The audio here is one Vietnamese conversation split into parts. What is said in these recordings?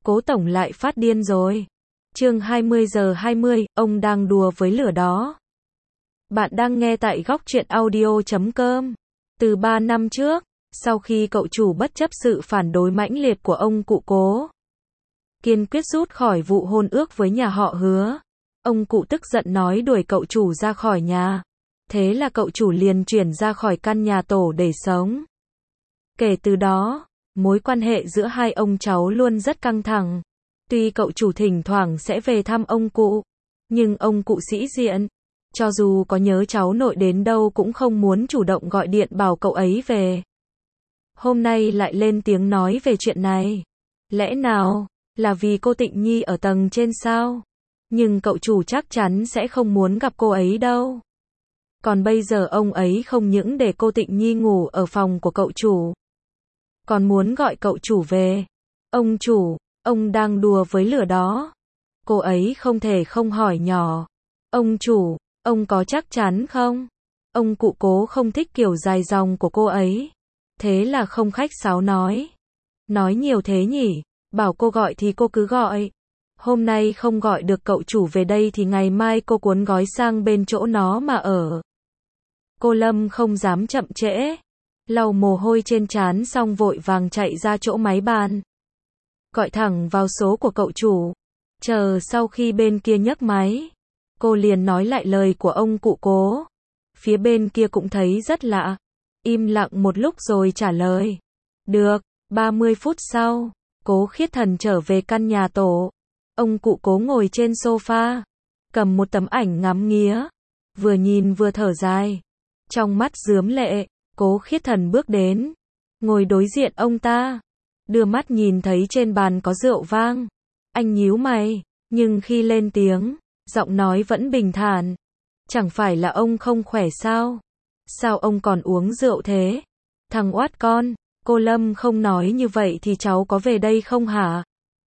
Cố tổng lại phát điên rồi. Chương 20:20, ông đang đùa với lửa đó. Bạn đang nghe tại góc truyện audio.com. Từ 3 năm trước, sau khi cậu chủ bất chấp sự phản đối mãnh liệt của ông cụ Cố, kiên quyết rút khỏi vụ hôn ước với nhà họ Hứa, ông cụ tức giận nói đuổi cậu chủ ra khỏi nhà. Thế là cậu chủ liền chuyển ra khỏi căn nhà tổ để sống. Kể từ đó, mối quan hệ giữa hai ông cháu luôn rất căng thẳng. Tuy cậu chủ thỉnh thoảng sẽ về thăm ông cụ, nhưng ông cụ sĩ diện, cho dù có nhớ cháu nội đến đâu cũng không muốn chủ động gọi điện bảo cậu ấy về. Hôm nay lại lên tiếng nói về chuyện này. Lẽ nào là vì cô Tịnh Nhi ở tầng trên sao? Nhưng cậu chủ chắc chắn sẽ không muốn gặp cô ấy đâu. Còn bây giờ ông ấy không những để cô Tịnh Nhi ngủ ở phòng của cậu chủ, còn muốn gọi cậu chủ về. Ông chủ, ông đang đùa với lửa đó. Cô ấy không thể không hỏi nhỏ. Ông chủ, ông có chắc chắn không? Ông cụ Cố không thích kiểu dài dòng của cô ấy. Thế là không khách sáo nói. Nói nhiều thế nhỉ? Bảo cô gọi thì cô cứ gọi. Hôm nay không gọi được cậu chủ về đây thì ngày mai cô cuốn gói sang bên chỗ nó mà ở. Cô Lâm không dám chậm trễ. Lau mồ hôi trên trán xong vội vàng chạy ra chỗ máy bàn. Gọi thẳng vào số của cậu chủ. Chờ sau khi bên kia nhấc máy, cô liền nói lại lời của ông cụ Cố. Phía bên kia cũng thấy rất lạ. Im lặng một lúc rồi trả lời. Được, 30 phút sau, Cố Khiết Thần trở về căn nhà tổ. Ông cụ Cố ngồi trên sofa, cầm một tấm ảnh ngắm nghía, vừa nhìn vừa thở dài. Trong mắt rướm lệ, Cố Khiết Thần bước đến, ngồi đối diện ông ta, đưa mắt nhìn thấy trên bàn có rượu vang. Anh nhíu mày, nhưng khi lên tiếng, giọng nói vẫn bình thản. Chẳng phải là ông không khỏe sao? Sao ông còn uống rượu thế? Thằng oát con, cô Lâm không nói như vậy thì cháu có về đây không hả?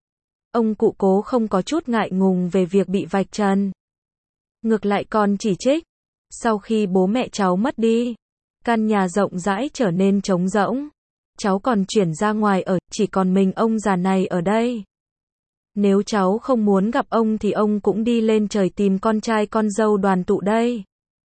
Ông cụ Cố không có chút ngại ngùng về việc bị vạch trần. Ngược lại còn chỉ trích. Sau khi bố mẹ cháu mất đi, căn nhà rộng rãi trở nên trống rỗng. Cháu còn chuyển ra ngoài ở, chỉ còn mình ông già này ở đây. Nếu cháu không muốn gặp ông thì ông cũng đi lên trời tìm con trai con dâu đoàn tụ đây.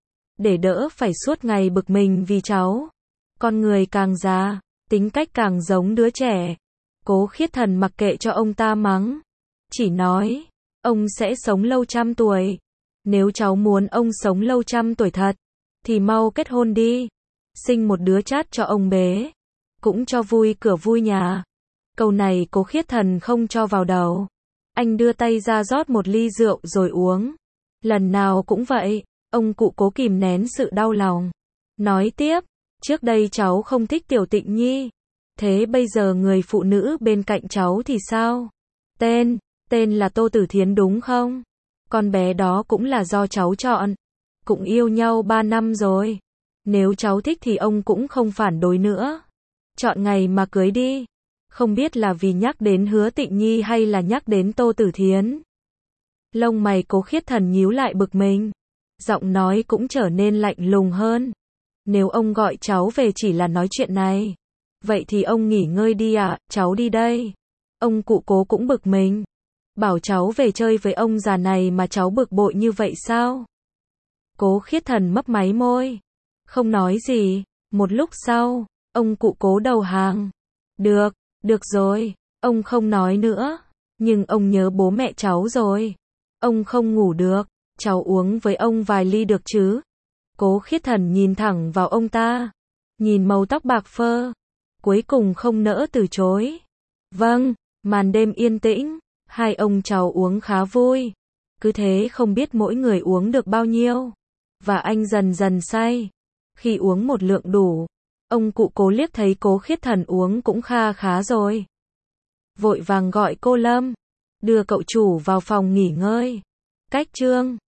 Để đỡ phải suốt ngày bực mình vì cháu. Con người càng già, tính cách càng giống đứa trẻ. Cố Khiết Thần mặc kệ cho ông ta mắng. Chỉ nói, ông sẽ sống lâu trăm tuổi. Nếu cháu muốn ông sống lâu trăm tuổi thật, thì mau kết hôn đi. Sinh một đứa chát cho ông bế. Cũng cho vui cửa vui nhà. Câu này Cố Khiết Thần không cho vào đầu. Anh đưa tay ra rót một ly rượu rồi uống. Lần nào cũng vậy, ông cụ Cố kìm nén sự đau lòng. Nói tiếp, trước đây cháu không thích Tiểu Tịnh Nhi. Thế bây giờ người phụ nữ bên cạnh cháu thì sao? Tên là Tô Tử Thiến đúng không? Con bé đó cũng là do cháu chọn. Cũng yêu nhau 3 năm rồi. Nếu cháu thích thì ông cũng không phản đối nữa. Chọn ngày mà cưới đi. Không biết là vì nhắc đến Hứa Tịnh Nhi hay là nhắc đến Tô Tử Thiến. Lông mày Cố Khiết Thần nhíu lại bực mình. Giọng nói cũng trở nên lạnh lùng hơn. Nếu ông gọi cháu về chỉ là nói chuyện này, vậy thì ông nghỉ ngơi đi ạ, cháu đi đây. Ông cụ Cố cũng bực mình. Bảo cháu về chơi với ông già này mà cháu bực bội như vậy sao? Cố Khiết Thần mấp máy môi. Không nói gì. Một lúc sau, ông cụ Cố đầu hàng. Được rồi, ông không nói nữa. Nhưng ông nhớ bố mẹ cháu rồi. Ông không ngủ được, cháu uống với ông vài ly được chứ? Cố Khiết Thần nhìn thẳng vào ông ta. Nhìn màu tóc bạc phơ. Cuối cùng không nỡ từ chối. Vâng, màn đêm yên tĩnh. Hai ông cháu uống khá vui. Cứ thế không biết mỗi người uống được bao nhiêu. Và anh dần dần say. Khi uống một lượng đủ, ông cụ Cố liếc thấy Cố Khiết Thần uống cũng kha khá rồi. Vội vàng gọi cô Lâm. Đưa cậu chủ vào phòng nghỉ ngơi. Cách chương